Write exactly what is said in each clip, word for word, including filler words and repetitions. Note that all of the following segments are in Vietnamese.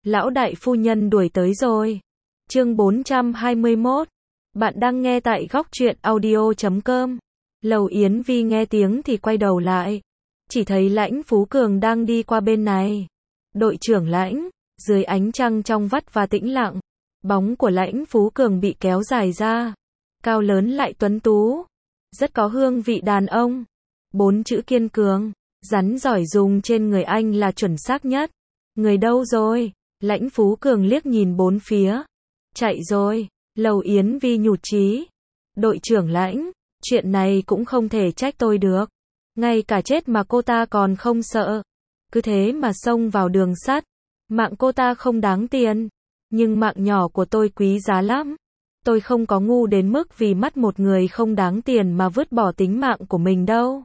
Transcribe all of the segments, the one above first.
Lão đại phu nhân đuổi tới rồi. Chương bốn trăm hai mươi mốt. Bạn đang nghe tại góc truyện audio chấm com. Lầu Yến Vi nghe tiếng thì quay đầu lại. Chỉ thấy Lãnh Phú Cường đang đi qua bên này. Đội trưởng Lãnh, dưới ánh trăng trong vắt và tĩnh lặng, bóng của Lãnh Phú Cường bị kéo dài ra. Cao lớn lại tuấn tú. Rất có hương vị đàn ông. Bốn chữ kiên cường, rắn giỏi dùng trên người anh là chuẩn xác nhất. Người đâu rồi? Lãnh Phú Cường liếc nhìn bốn phía. Chạy rồi. Lầu Yến Vi nhụt chí. Đội trưởng Lãnh, chuyện này cũng không thể trách tôi được. Ngay cả chết mà cô ta còn không sợ. Cứ thế mà xông vào đường sắt. Mạng cô ta không đáng tiền. Nhưng mạng nhỏ của tôi quý giá lắm. Tôi không có ngu đến mức vì mắt một người không đáng tiền mà vứt bỏ tính mạng của mình đâu.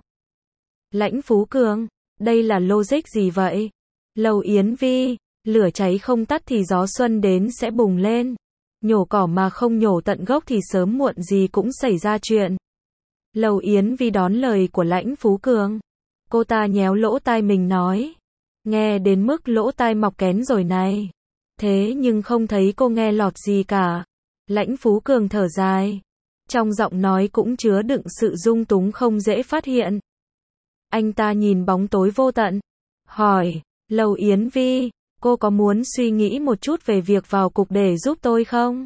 Lãnh Phú Cường, đây là logic gì vậy? Lầu Yến Vi, lửa cháy không tắt thì gió xuân đến sẽ bùng lên. Nhổ cỏ mà không nhổ tận gốc thì sớm muộn gì cũng xảy ra chuyện. Lầu Yến Vi đón lời của Lãnh Phú Cường. Cô ta nhéo lỗ tai mình nói. Nghe đến mức lỗ tai mọc kén rồi này. Thế nhưng không thấy cô nghe lọt gì cả. Lãnh Phú Cường thở dài. Trong giọng nói cũng chứa đựng sự dung túng không dễ phát hiện. Anh ta nhìn bóng tối vô tận. Hỏi, Lầu Yến Vi, cô có muốn suy nghĩ một chút về việc vào cục để giúp tôi không?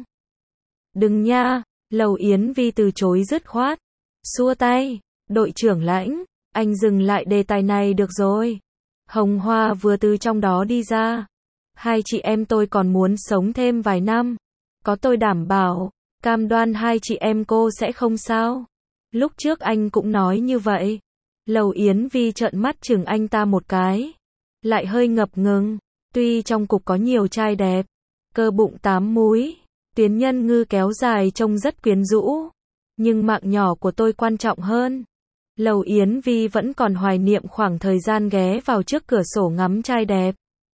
Đừng nha, Lầu Yến Vi từ chối dứt khoát. Xua tay, đội trưởng Lãnh, anh dừng lại đề tài này được rồi. Hồng Hoa vừa từ trong đó đi ra. Hai chị em tôi còn muốn sống thêm vài năm. Có tôi đảm bảo, cam đoan hai chị em cô sẽ không sao. Lúc trước anh cũng nói như vậy. Lầu Yến Vi trợn mắt chừng anh ta một cái. Lại hơi ngập ngừng. Tuy trong cục có nhiều trai đẹp, cơ bụng tám múi, tuyến nhân ngư kéo dài trông rất quyến rũ. Nhưng mạng nhỏ của tôi quan trọng hơn. Lầu Yến Vi vẫn còn hoài niệm khoảng thời gian ghé vào trước cửa sổ ngắm trai đẹp.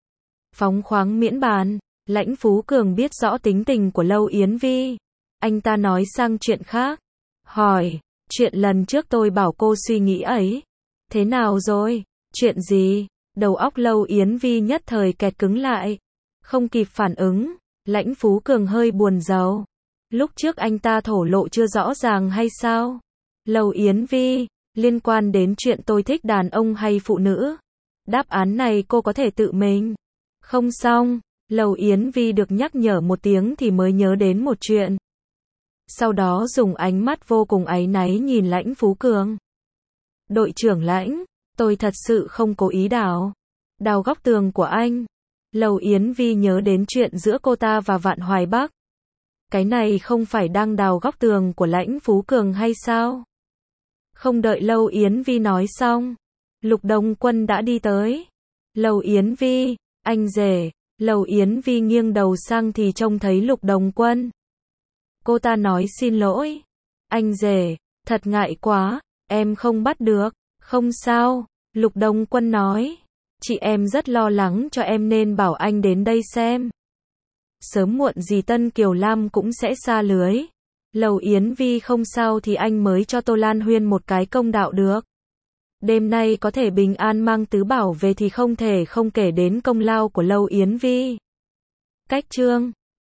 Phóng khoáng miễn bàn. Lãnh Phú Cường biết rõ tính tình của Lầu Yến Vi. Anh ta nói sang chuyện khác. Hỏi, chuyện lần trước tôi bảo cô suy nghĩ ấy. Thế nào rồi? Chuyện gì? Đầu óc Lầu Yến Vi nhất thời kẹt cứng lại. Không kịp phản ứng. Lãnh Phú Cường hơi buồn rầu. Lúc trước anh ta thổ lộ chưa rõ ràng hay sao? Lầu Yến Vi, liên quan đến chuyện tôi thích đàn ông hay phụ nữ. Đáp án này cô có thể tự mình. Không xong. Lầu Yến Vi được nhắc nhở một tiếng thì mới nhớ đến một chuyện. Sau đó dùng ánh mắt vô cùng áy náy nhìn Lãnh Phú Cường. Đội trưởng Lãnh, tôi thật sự không cố ý đào. Đào góc tường của anh. Lầu Yến Vi nhớ đến chuyện giữa cô ta và Vạn Hoài Bắc. Cái này không phải đang đào góc tường của Lãnh Phú Cường hay sao? Không đợi Lầu Yến Vi nói xong. Lục Đông Quân đã đi tới. Lầu Yến Vi, anh rể. Lầu Yến Vi nghiêng đầu sang thì trông thấy Lục Đồng Quân. Cô ta nói xin lỗi. Anh rể, thật ngại quá, em không bắt được. Không sao, Lục Đồng Quân nói. Chị em rất lo lắng cho em nên bảo anh đến đây xem. Sớm muộn gì Tân Kiều Lam cũng sẽ xa lưới. Lầu Yến Vi không sao thì anh mới cho Tô Lan Huyên một cái công đạo được. Đêm nay có thể bình an mang tứ bảo về thì không thể không kể đến công lao của Lầu Yến Vi. Cách chương